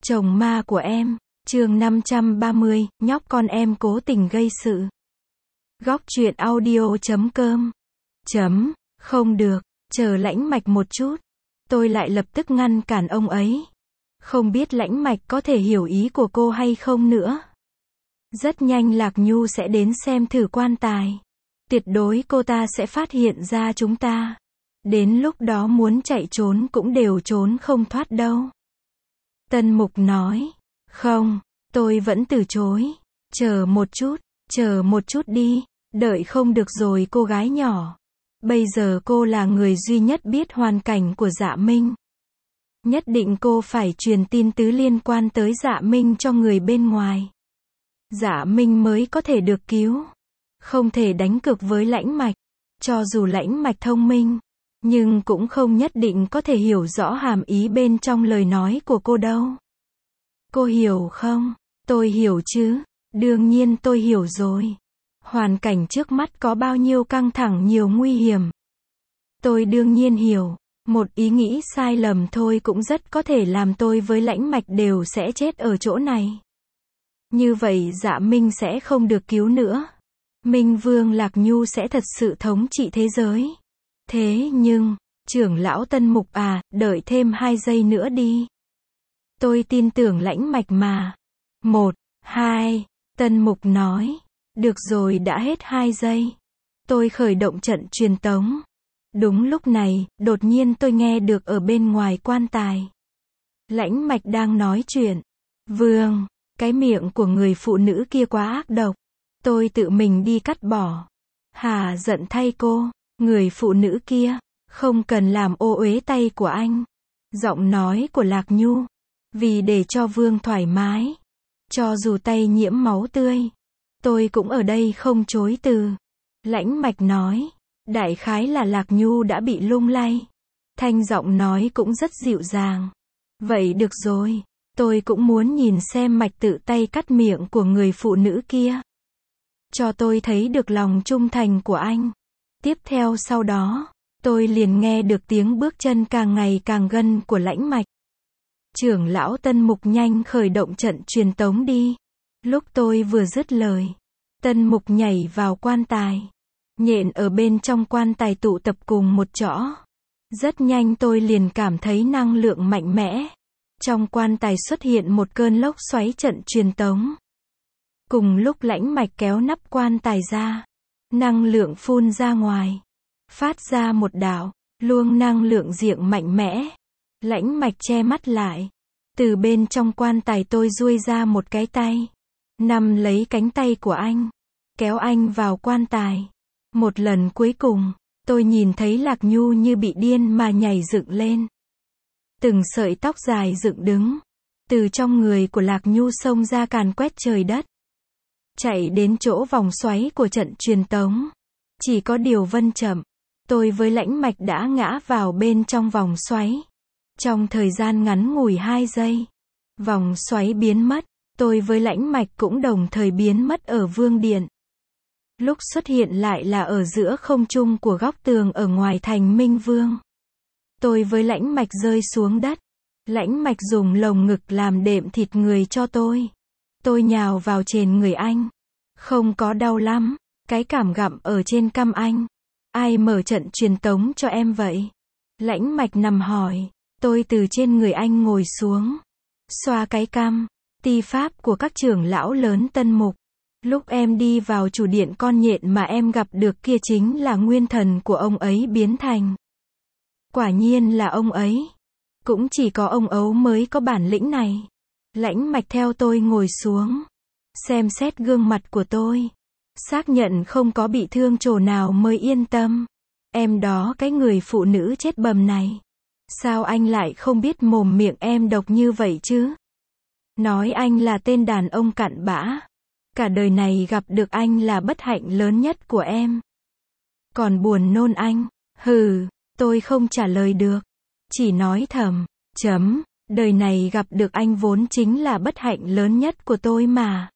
Chồng ma của em, chương 530, nhóc con em cố tình gây sự. Góc truyện audio.com. Không được, chờ Lãnh Mạch một chút. Tôi lại lập tức ngăn cản ông ấy. Không biết Lãnh Mạch có thể hiểu ý của cô hay không nữa. Rất nhanh Lạc Nhu sẽ đến xem thử quan tài. Tuyệt đối cô ta sẽ phát hiện ra chúng ta. Đến lúc đó muốn chạy trốn cũng đều trốn không thoát đâu. Tân Mục nói. Không, tôi vẫn từ chối. Chờ một chút đi. Đợi không được rồi cô gái nhỏ. Bây giờ cô là người duy nhất biết hoàn cảnh của Dạ Minh. Nhất định cô phải truyền tin tứ liên quan tới Dạ Minh cho người bên ngoài. Dạ Minh mới có thể được cứu. Không thể đánh cược với Lãnh Mạch. Cho dù Lãnh Mạch thông minh, nhưng cũng không nhất định có thể hiểu rõ hàm ý bên trong lời nói của cô đâu. Cô hiểu không? Tôi hiểu chứ. Đương nhiên tôi hiểu rồi. Hoàn cảnh trước mắt có bao nhiêu căng thẳng, nhiều nguy hiểm. Tôi đương nhiên hiểu. Một ý nghĩ sai lầm thôi cũng rất có thể làm tôi với Lãnh Mạch đều sẽ chết ở chỗ này. Như vậy Dạ Minh sẽ không được cứu nữa. Minh Vương Lạc Nhu sẽ thật sự thống trị thế giới. Thế nhưng, trưởng lão Tân Mục à, đợi thêm 2 giây nữa đi. Tôi tin tưởng Lãnh Mạch mà. 1, 2, Tân Mục nói. Được rồi, đã hết 2 giây. Tôi khởi động trận truyền tống. Đúng lúc này, đột nhiên tôi nghe được ở bên ngoài quan tài. Lãnh Mạch đang nói chuyện. Vương, cái miệng của người phụ nữ kia quá ác độc. Tôi tự mình đi cắt bỏ. Hà giận thay cô. Người phụ nữ kia, không cần làm ô uế tay của anh. Giọng nói của Lạc Nhu. Vì để cho Vương thoải mái. Cho dù tay nhiễm máu tươi. Tôi cũng ở đây không chối từ. Lãnh Mạch nói. Đại khái là Lạc Nhu đã bị lung lay. Thanh giọng nói cũng rất dịu dàng. Vậy được rồi. Tôi cũng muốn nhìn xem Mạch tự tay cắt miệng của người phụ nữ kia. Cho tôi thấy được lòng trung thành của anh. Tiếp theo sau đó, tôi liền nghe được tiếng bước chân càng ngày càng gần của Lãnh Mạch. Trưởng lão Tân Mục nhanh khởi động trận truyền tống đi. Lúc tôi vừa dứt lời, Tân Mục nhảy vào quan tài. Nhện ở bên trong quan tài tụ tập cùng một chỗ. Rất nhanh tôi liền cảm thấy năng lượng mạnh mẽ. Trong quan tài xuất hiện một cơn lốc xoáy trận truyền tống. Cùng lúc Lãnh Mạch kéo nắp quan tài ra. Năng lượng phun ra ngoài. Phát ra một đạo luồng năng lượng diệu mạnh mẽ. Lãnh Mạch che mắt lại. Từ bên trong quan tài tôi duỗi ra một cái tay. Nắm lấy cánh tay của anh. Kéo anh vào quan tài. Một lần cuối cùng, tôi nhìn thấy Lạc Nhu như bị điên mà nhảy dựng lên. Từng sợi tóc dài dựng đứng. Từ trong người của Lạc Nhu xông ra càn quét trời đất. Chạy đến chỗ vòng xoáy của trận truyền tống. Chỉ có điều Vân chậm. Tôi với Lãnh Mạch đã ngã vào bên trong vòng xoáy. Trong thời gian ngắn ngủi 2 giây. Vòng xoáy biến mất. Tôi với Lãnh Mạch cũng đồng thời biến mất ở Vương Điện. Lúc xuất hiện lại là ở giữa không trung của góc tường ở ngoài thành Minh Vương. Tôi với Lãnh Mạch rơi xuống đất. Lãnh Mạch dùng lồng ngực làm đệm thịt người cho tôi. Tôi nhào vào trên người anh. Không có đau lắm. Cái cảm gặm ở trên cằm anh. Ai mở trận truyền tống cho em vậy? Lãnh Mạch nằm hỏi. Tôi từ trên người anh ngồi xuống. Xoa cái cằm. Ti pháp của các trưởng lão lớn Tân Mục. Lúc em đi vào chủ điện con nhện mà em gặp được kia chính là nguyên thần của ông ấy biến thành. Quả nhiên là ông ấy. Cũng chỉ có ông ấu mới có bản lĩnh này. Lãnh Mạch theo tôi ngồi xuống. Xem xét gương mặt của tôi. Xác nhận không có bị thương chỗ nào mới yên tâm. Em đó, cái người phụ nữ chết bầm này. Sao anh lại không biết mồm miệng em độc như vậy chứ? Nói anh là tên đàn ông cặn bã. Cả đời này gặp được anh là bất hạnh lớn nhất của em. Còn buồn nôn anh. Hừ, tôi không trả lời được. Chỉ nói thầm. Đời này gặp được anh vốn chính là bất hạnh lớn nhất của tôi mà.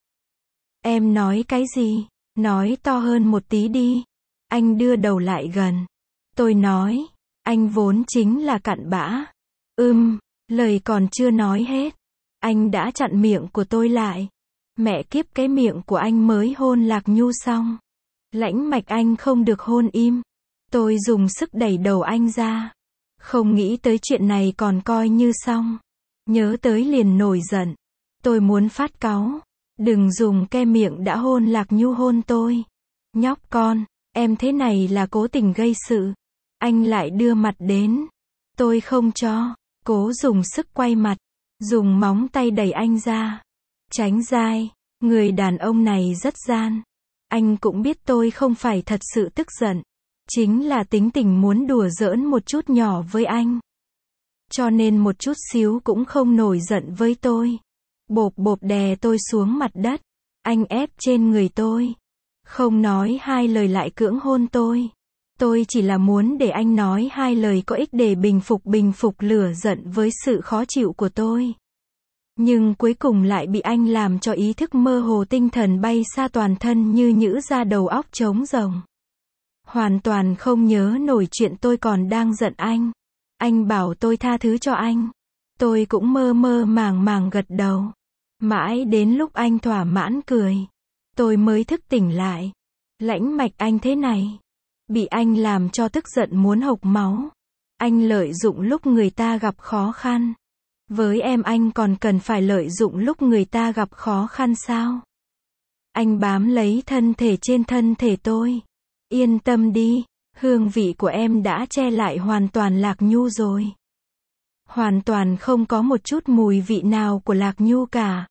Em nói cái gì? Nói to hơn một tí đi. Anh đưa đầu lại gần. Tôi nói. Anh vốn chính là cặn bã. Lời còn chưa nói hết. Anh đã chặn miệng của tôi lại. Mẹ kiếp, cái miệng của anh mới hôn Lạc Nhu xong. Lãnh mạch anh không được hôn im. Tôi dùng sức đẩy đầu anh ra. Không nghĩ tới chuyện này còn coi như xong. Nhớ tới liền nổi giận. Tôi muốn phát cáu. Đừng dùng ke miệng đã hôn Lạc Nhu hôn tôi. Nhóc con, em thế này là cố tình gây sự. Anh lại đưa mặt đến. Tôi không cho. Cố dùng sức quay mặt. Dùng móng tay đẩy anh ra. Tránh dai. Người đàn ông này rất gian. Anh cũng biết tôi không phải thật sự tức giận. Chính là tính tình muốn đùa giỡn một chút nhỏ với anh. Cho nên một chút xíu cũng không nổi giận với tôi. Bộp bộp đè tôi xuống mặt đất. Anh ép trên người tôi. Không nói hai lời lại cưỡng hôn tôi. Tôi chỉ là muốn để anh nói hai lời có ích để bình phục lửa giận với sự khó chịu của tôi. Nhưng cuối cùng lại bị anh làm cho ý thức mơ hồ, tinh thần bay xa, toàn thân như nhũ ra, đầu óc trống rỗng. Hoàn toàn không nhớ nổi chuyện tôi còn đang giận anh. Anh bảo tôi tha thứ cho anh. Tôi cũng mơ mơ màng màng gật đầu. Mãi đến lúc anh thỏa mãn cười, tôi mới thức tỉnh lại. Lãnh mạch anh thế này. Bị anh làm cho tức giận muốn hộc máu. Anh lợi dụng lúc người ta gặp khó khăn. Với em anh còn cần phải lợi dụng lúc người ta gặp khó khăn sao? Anh bám lấy thân thể trên thân thể tôi. Yên tâm đi, hương vị của em đã che lại hoàn toàn Lạc Nhu rồi. Hoàn toàn không có một chút mùi vị nào của Lạc Nhu cả.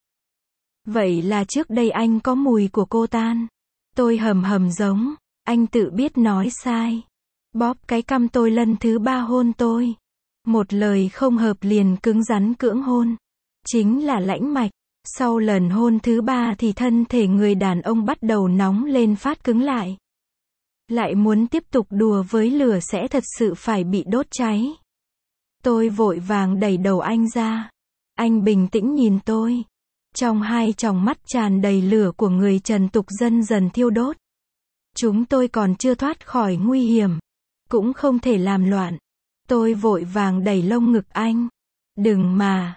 Vậy là trước đây anh có mùi của cô tan. Tôi hầm hầm giống. Anh tự biết nói sai. Bóp cái cằm tôi lần thứ 3 hôn tôi. Một lời không hợp liền cứng rắn cưỡng hôn. Chính là lãnh mạch. Sau lần hôn thứ 3 thì thân thể người đàn ông bắt đầu nóng lên, phát cứng lại. Lại muốn tiếp tục đùa với lửa sẽ thật sự phải bị đốt cháy. Tôi vội vàng đẩy đầu anh ra. Anh bình tĩnh nhìn tôi. Trong hai tròng mắt tràn đầy lửa của người trần tục dần dần thiêu đốt. Chúng tôi còn chưa thoát khỏi nguy hiểm. Cũng không thể làm loạn. Tôi vội vàng đẩy lông ngực anh. Đừng mà,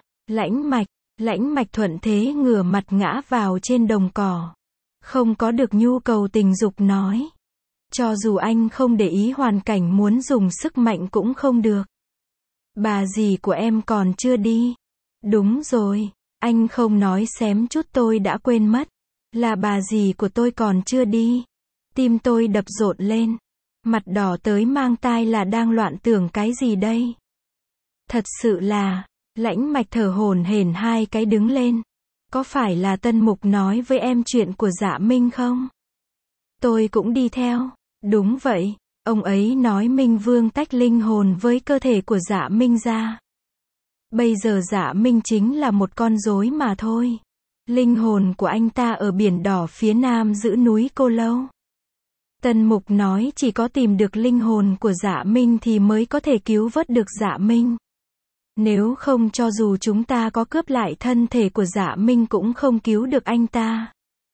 lãnh mạch thuận thế ngửa mặt ngã vào trên đồng cỏ. Không có được nhu cầu tình dục nói. Cho dù anh không để ý hoàn cảnh, muốn dùng sức mạnh cũng không được. Bà dì của em còn chưa đi. Đúng rồi, anh không nói xém chút tôi đã quên mất. Là bà dì của tôi còn chưa đi. Tim tôi đập rộn lên. Mặt đỏ tới mang tai, là đang loạn tưởng cái gì đây? Thật sự là, lãnh mạch thở hổn hển hai cái đứng lên. Có phải là Tân Mục nói với em chuyện của Dạ Minh không? Tôi cũng đi theo. Đúng vậy, ông ấy nói Minh Vương tách linh hồn với cơ thể của Dạ Minh ra. Bây giờ Dạ Minh chính là một con rối mà thôi. Linh hồn của anh ta ở biển đỏ phía nam giữ núi Cô Lâu. Tân Mục nói chỉ có tìm được linh hồn của Dạ Minh thì mới có thể cứu vớt được Dạ Minh. Nếu không, cho dù chúng ta có cướp lại thân thể của Dạ Minh cũng không cứu được anh ta.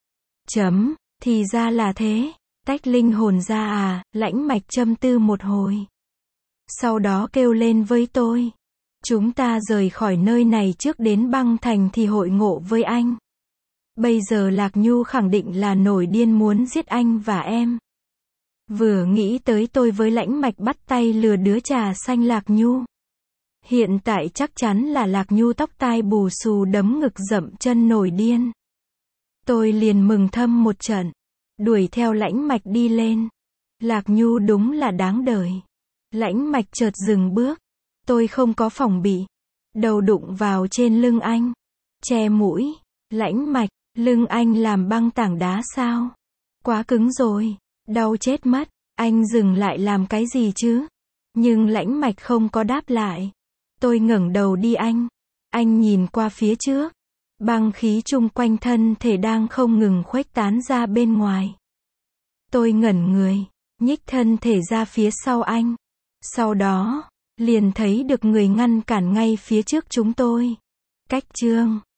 Thì ra là thế. Tách linh hồn ra à? Lãnh mạch châm tư một hồi. Sau đó kêu lên với tôi. Chúng ta rời khỏi nơi này trước đến băng thành thì hội ngộ với anh. Bây giờ Lạc Nhu khẳng định là nổi điên muốn giết anh và em. Vừa nghĩ tới tôi với lãnh mạch bắt tay lừa đứa trà xanh Lạc Nhu. Hiện tại chắc chắn là Lạc Nhu tóc tai bù xù, đấm ngực dậm chân nổi điên. Tôi liền mừng thầm một trận. Đuổi theo lãnh mạch đi lên. Lạc Nhu đúng là đáng đời. Lãnh mạch chợt dừng bước. Tôi không có phòng bị. Đầu đụng vào trên lưng anh. Che mũi. Lãnh mạch, lưng anh làm băng tảng đá sao? Quá cứng rồi. Đau chết mất. Anh dừng lại làm cái gì chứ? Nhưng lãnh mạch không có đáp lại. Tôi ngẩng đầu đi anh. Anh nhìn qua phía trước. Băng khí chung quanh thân thể đang không ngừng khuếch tán ra bên ngoài. Tôi ngẩn người, nhích thân thể ra phía sau anh. Sau đó, liền thấy được người ngăn cản ngay phía trước chúng tôi. Cách chương